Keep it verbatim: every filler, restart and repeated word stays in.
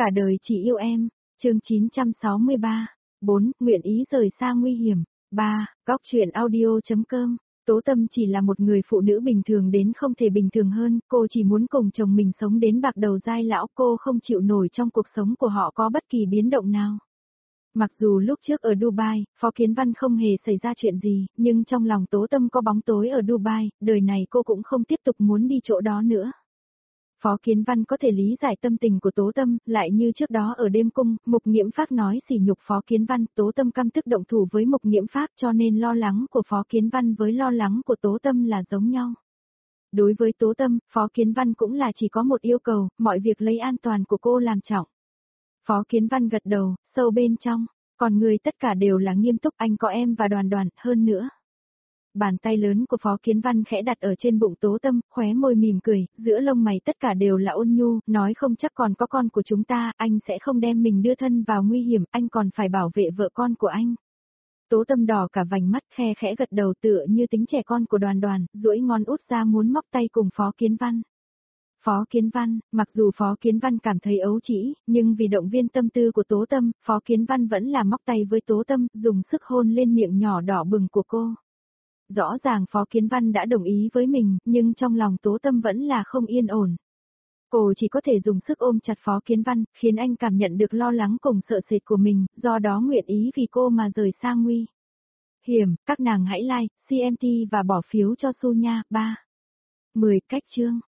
Cả đời chỉ yêu em, chương chín trăm sáu mươi ba. bốn. Nguyện ý rời xa nguy hiểm. ba. Góc truyện audio.com. Tố Tâm chỉ là một người phụ nữ bình thường đến không thể bình thường hơn, cô chỉ muốn cùng chồng mình sống đến bạc đầu dai lão, cô không chịu nổi trong cuộc sống của họ có bất kỳ biến động nào. Mặc dù lúc trước ở Dubai, Phó Kiến Văn không hề xảy ra chuyện gì, nhưng trong lòng Tố Tâm có bóng tối ở Dubai, đời này cô cũng không tiếp tục muốn đi chỗ đó nữa. Phó Kiến Văn có thể lý giải tâm tình của Tố Tâm, lại như trước đó ở đêm cung, Mục Nghiễm Phác nói sỉ nhục Phó Kiến Văn, Tố Tâm căm tức động thủ với Mục Nghiễm Phác, cho nên lo lắng của Phó Kiến Văn với lo lắng của Tố Tâm là giống nhau. Đối với Tố Tâm, Phó Kiến Văn cũng là chỉ có một yêu cầu, mọi việc lấy an toàn của cô làm trọng. Phó Kiến Văn gật đầu, sâu bên trong, còn người tất cả đều là nghiêm túc, anh có em và Đoàn Đoàn, hơn nữa. Bàn tay lớn của Phó Kiến Văn khẽ đặt ở trên bụng Tố Tâm, khóe môi mỉm cười, giữa lông mày tất cả đều là ôn nhu, nói không chắc còn có con của chúng ta, anh sẽ không đem mình đưa thân vào nguy hiểm, anh còn phải bảo vệ vợ con của anh. Tố Tâm đỏ cả vành mắt, khe khẽ gật đầu tựa như tính trẻ con của Đoàn Đoàn, duỗi ngón út ra muốn móc tay cùng Phó Kiến Văn. Phó Kiến Văn, mặc dù Phó Kiến Văn cảm thấy ấu trĩ, nhưng vì động viên tâm tư của Tố Tâm, Phó Kiến Văn vẫn là móc tay với Tố Tâm, dùng sức hôn lên miệng nhỏ đỏ bừng của cô. Rõ ràng Phó Kiến Văn đã đồng ý với mình, nhưng trong lòng Tố Tâm vẫn là không yên ổn. Cô chỉ có thể dùng sức ôm chặt Phó Kiến Văn, khiến anh cảm nhận được lo lắng cùng sợ sệt của mình, do đó nguyện ý vì cô mà rời xa nguy hiểm. Các nàng hãy like, xê em tê và bỏ phiếu cho Su nha. ba. mười cách chương.